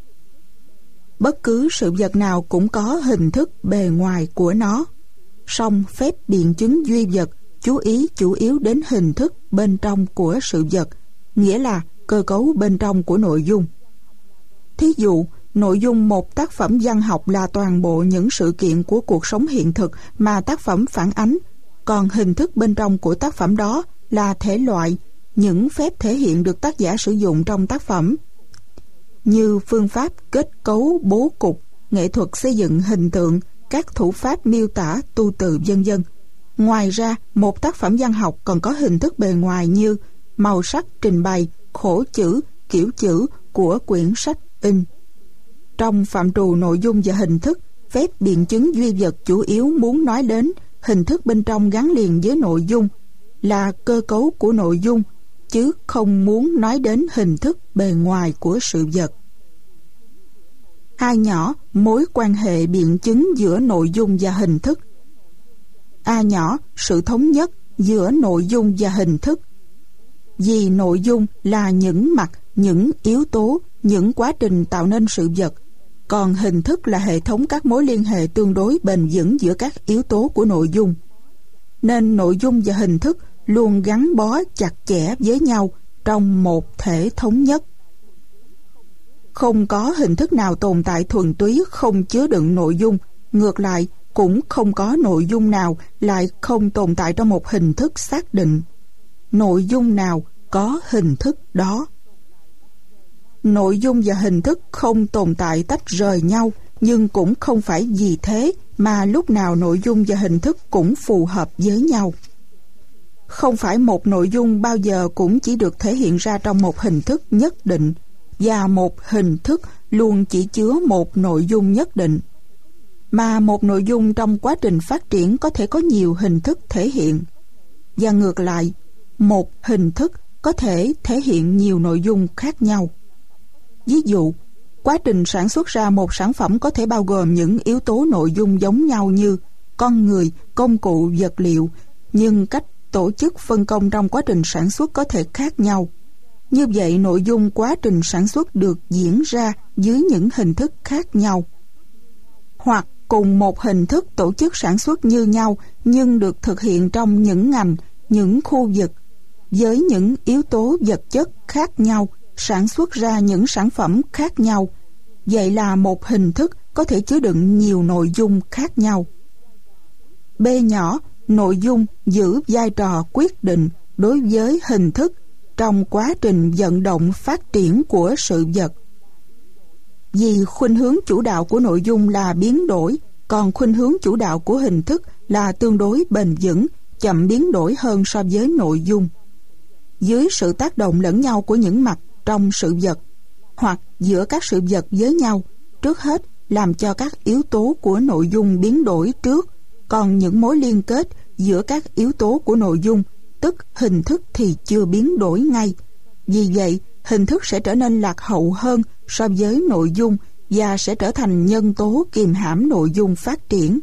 Bất cứ sự vật nào cũng có hình thức bề ngoài của nó, song phép biện chứng duy vật chú ý chủ yếu đến hình thức bên trong của sự vật, nghĩa là cơ cấu bên trong của nội dung. Thí dụ, nội dung một tác phẩm văn học là toàn bộ những sự kiện của cuộc sống hiện thực mà tác phẩm phản ánh, còn hình thức bên trong của tác phẩm đó là thể loại, những phép thể hiện được tác giả sử dụng trong tác phẩm, như phương pháp kết cấu bố cục, nghệ thuật xây dựng hình tượng, các thủ pháp miêu tả, tu từ vân vân. Ngoài ra, một tác phẩm văn học còn có hình thức bề ngoài như màu sắc trình bày, khổ chữ, kiểu chữ của quyển sách in. Trong phạm trù nội dung và hình thức, phép biện chứng duy vật chủ yếu muốn nói đến hình thức bên trong gắn liền với nội dung, là cơ cấu của nội dung, chứ không muốn nói đến hình thức bề ngoài của sự vật. 2 nhỏ: mối quan hệ biện chứng giữa nội dung và hình thức. A nhỏ: sự thống nhất giữa nội dung và hình thức. Vì nội dung là những mặt, những yếu tố, những quá trình tạo nên sự vật, còn hình thức là hệ thống các mối liên hệ tương đối bền vững giữa các yếu tố của nội dung. Nên nội dung và hình thức luôn gắn bó chặt chẽ với nhau trong một thể thống nhất. Không có hình thức nào tồn tại thuần túy không chứa đựng nội dung, ngược lại cũng không có nội dung nào lại không tồn tại trong một hình thức xác định. Nội dung nào có hình thức đó. Nội dung và hình thức không tồn tại tách rời nhau, nhưng cũng không phải vì thế mà lúc nào nội dung và hình thức cũng phù hợp với nhau. Không phải một nội dung bao giờ cũng chỉ được thể hiện ra trong một hình thức nhất định, và một hình thức luôn chỉ chứa một nội dung nhất định, mà một nội dung trong quá trình phát triển có thể có nhiều hình thức thể hiện, và ngược lại, một hình thức có thể thể hiện nhiều nội dung khác nhau. Ví dụ, quá trình sản xuất ra một sản phẩm có thể bao gồm những yếu tố nội dung giống nhau như con người, công cụ, vật liệu, nhưng cách tổ chức phân công trong quá trình sản xuất có thể khác nhau. Như vậy, nội dung quá trình sản xuất được diễn ra dưới những hình thức khác nhau. Hoặc cùng một hình thức tổ chức sản xuất như nhau nhưng được thực hiện trong những ngành, những khu vực, với những yếu tố vật chất khác nhau, sản xuất ra những sản phẩm khác nhau. Vậy là một hình thức có thể chứa đựng nhiều nội dung khác nhau. B nhỏ, nội dung giữ vai trò quyết định đối với hình thức trong quá trình vận động phát triển của sự vật. Vì khuynh hướng chủ đạo của nội dung là biến đổi, còn khuynh hướng chủ đạo của hình thức là tương đối bền vững, chậm biến đổi hơn so với nội dung. Dưới sự tác động lẫn nhau của những mặt trong sự vật, hoặc giữa các sự vật với nhau, trước hết làm cho các yếu tố của nội dung biến đổi trước, còn những mối liên kết giữa các yếu tố của nội dung, tức hình thức thì chưa biến đổi ngay. Vì vậy, hình thức sẽ trở nên lạc hậu hơn so với nội dung và sẽ trở thành nhân tố kìm hãm nội dung phát triển.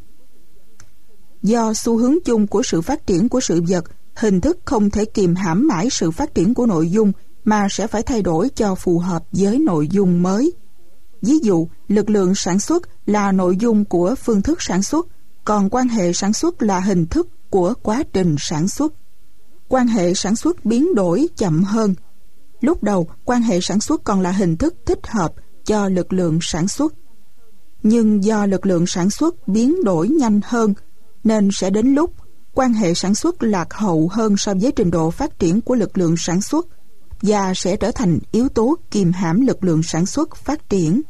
Do xu hướng chung của sự phát triển của sự vật, hình thức không thể kìm hãm mãi sự phát triển của nội dung mà sẽ phải thay đổi cho phù hợp với nội dung mới. Ví dụ, lực lượng sản xuất là nội dung của phương thức sản xuất, còn quan hệ sản xuất là hình thức của quá trình sản xuất. Quan hệ sản xuất biến đổi chậm hơn. Lúc đầu, quan hệ sản xuất còn là hình thức thích hợp cho lực lượng sản xuất. Nhưng do lực lượng sản xuất biến đổi nhanh hơn, nên sẽ đến lúc quan hệ sản xuất lạc hậu hơn so với trình độ phát triển của lực lượng sản xuất và sẽ trở thành yếu tố kìm hãm lực lượng sản xuất phát triển.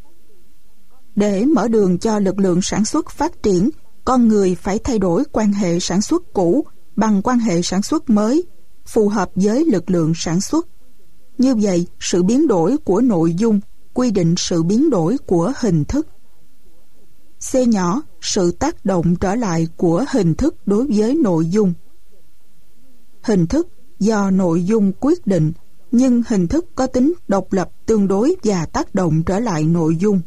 Để mở đường cho lực lượng sản xuất phát triển, con người phải thay đổi quan hệ sản xuất cũ bằng quan hệ sản xuất mới, phù hợp với lực lượng sản xuất. Như vậy, sự biến đổi của nội dung quy định sự biến đổi của hình thức. C nhỏ, sự tác động trở lại của hình thức đối với nội dung. Hình thức do nội dung quyết định, nhưng hình thức có tính độc lập tương đối và tác động trở lại nội dung.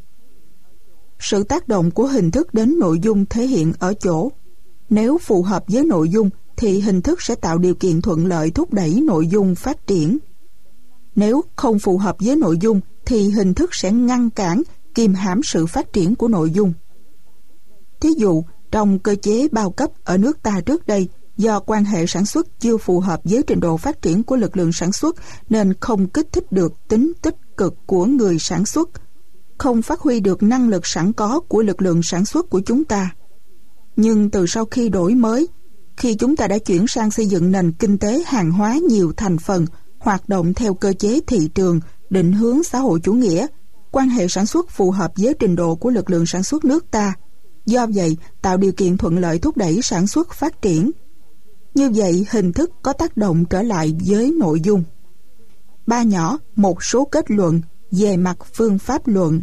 Sự tác động của hình thức đến nội dung thể hiện ở chỗ, nếu phù hợp với nội dung thì hình thức sẽ tạo điều kiện thuận lợi thúc đẩy nội dung phát triển. Nếu không phù hợp với nội dung thì hình thức sẽ ngăn cản, kìm hãm sự phát triển của nội dung. Thí dụ, trong cơ chế bao cấp ở nước ta trước đây, do quan hệ sản xuất chưa phù hợp với trình độ phát triển của lực lượng sản xuất nên không kích thích được tính tích cực của người sản xuất, không phát huy được năng lực sẵn có của lực lượng sản xuất của chúng ta. Nhưng từ sau khi đổi mới, khi chúng ta đã chuyển sang xây dựng nền kinh tế hàng hóa nhiều thành phần, hoạt động theo cơ chế thị trường, định hướng xã hội chủ nghĩa, quan hệ sản xuất phù hợp với trình độ của lực lượng sản xuất nước ta. Do vậy, tạo điều kiện thuận lợi thúc đẩy sản xuất phát triển. Như vậy, hình thức có tác động trở lại với nội dung. 3 nhỏ, một số kết luận về mặt phương pháp luận.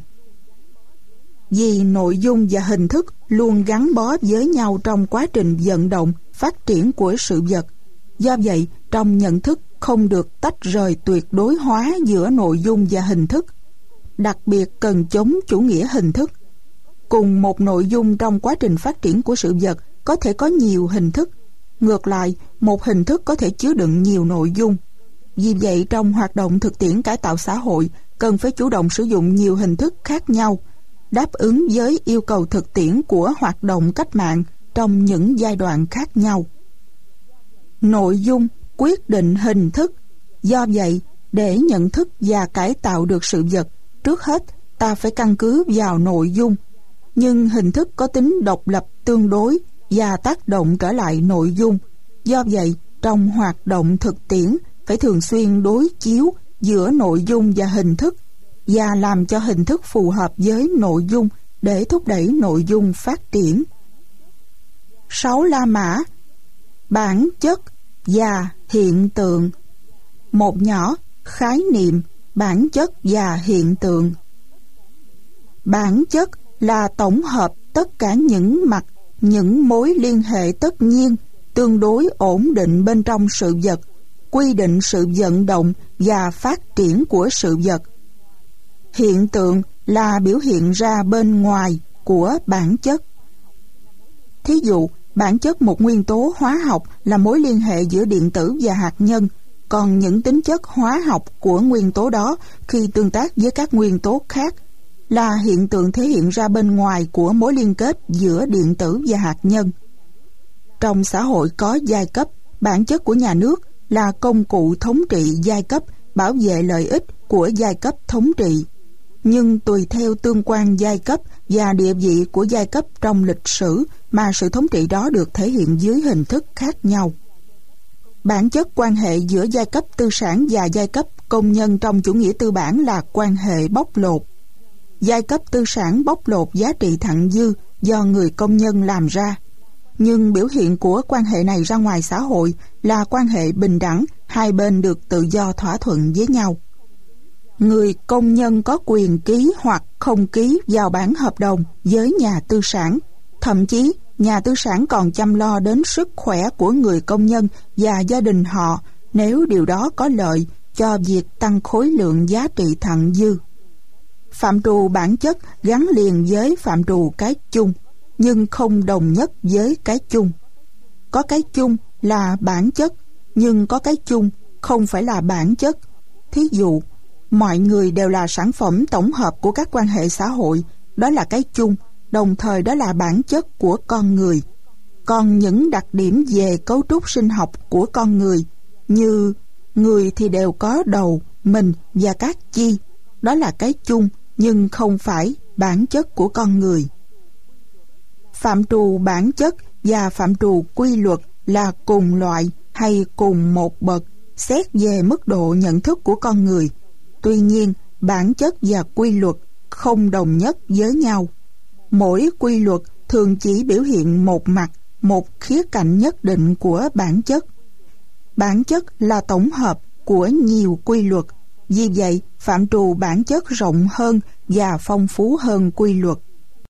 Vì nội dung và hình thức luôn gắn bó với nhau trong quá trình vận động, phát triển của sự vật. Do vậy, trong nhận thức không được tách rời tuyệt đối hóa giữa nội dung và hình thức. Đặc biệt cần chống chủ nghĩa hình thức. Cùng một nội dung trong quá trình phát triển của sự vật có thể có nhiều hình thức. Ngược lại, một hình thức có thể chứa đựng nhiều nội dung. Vì vậy, trong hoạt động thực tiễn cải tạo xã hội, cần phải chủ động sử dụng nhiều hình thức khác nhau, đáp ứng với yêu cầu thực tiễn của hoạt động cách mạng trong những giai đoạn khác nhau. Nội dung quyết định hình thức. Do vậy, để nhận thức và cải tạo được sự vật, trước hết ta phải căn cứ vào nội dung. Nhưng hình thức có tính độc lập tương đối và tác động trở lại nội dung. Do vậy, trong hoạt động thực tiễn phải thường xuyên đối chiếu giữa nội dung và hình thức và làm cho hình thức phù hợp với nội dung để thúc đẩy nội dung phát triển. 6 La Mã: bản chất và hiện tượng. 1 nhỏ, khái niệm bản chất và hiện tượng. Bản chất là tổng hợp tất cả những mặt, những mối liên hệ tất nhiên, tương đối ổn định bên trong sự vật, quy định sự vận động và phát triển của sự vật. Hiện tượng là biểu hiện ra bên ngoài của bản chất. Thí dụ, bản chất một nguyên tố hóa học là mối liên hệ giữa điện tử và hạt nhân, còn những tính chất hóa học của nguyên tố đó khi tương tác với các nguyên tố khác là hiện tượng thể hiện ra bên ngoài của mối liên kết giữa điện tử và hạt nhân. Trong xã hội có giai cấp, bản chất của nhà nước là công cụ thống trị giai cấp, bảo vệ lợi ích của giai cấp thống trị. Nhưng tùy theo tương quan giai cấp và địa vị của giai cấp trong lịch sử mà sự thống trị đó được thể hiện dưới hình thức khác nhau. Bản chất quan hệ giữa giai cấp tư sản và giai cấp công nhân trong chủ nghĩa tư bản là quan hệ bóc lột. Giai cấp tư sản bóc lột giá trị thặng dư do người công nhân làm ra. Nhưng biểu hiện của quan hệ này ra ngoài xã hội là quan hệ bình đẳng, hai bên được tự do thỏa thuận với nhau. Người công nhân có quyền ký hoặc không ký vào bản hợp đồng với nhà tư sản. Thậm chí, nhà tư sản còn chăm lo đến sức khỏe của người công nhân và gia đình họ nếu điều đó có lợi cho việc tăng khối lượng giá trị thặng dư. Phạm trù bản chất gắn liền với phạm trù cái chung, nhưng không đồng nhất với cái chung. Có cái chung là bản chất, nhưng có cái chung không phải là bản chất. Thí dụ, mọi người đều là sản phẩm tổng hợp của các quan hệ xã hội, đó là cái chung, đồng thời đó là bản chất của con người. Còn những đặc điểm về cấu trúc sinh học của con người, như người thì đều có đầu, mình và các chi, đó là cái chung, nhưng không phải bản chất của con người. Phạm trù bản chất và phạm trù quy luật là cùng loại hay cùng một bậc xét về mức độ nhận thức của con người. Tuy nhiên, bản chất và quy luật không đồng nhất với nhau. Mỗi quy luật thường chỉ biểu hiện một mặt, một khía cạnh nhất định của bản chất. Bản chất là tổng hợp của nhiều quy luật. Vì vậy, phạm trù bản chất rộng hơn và phong phú hơn quy luật.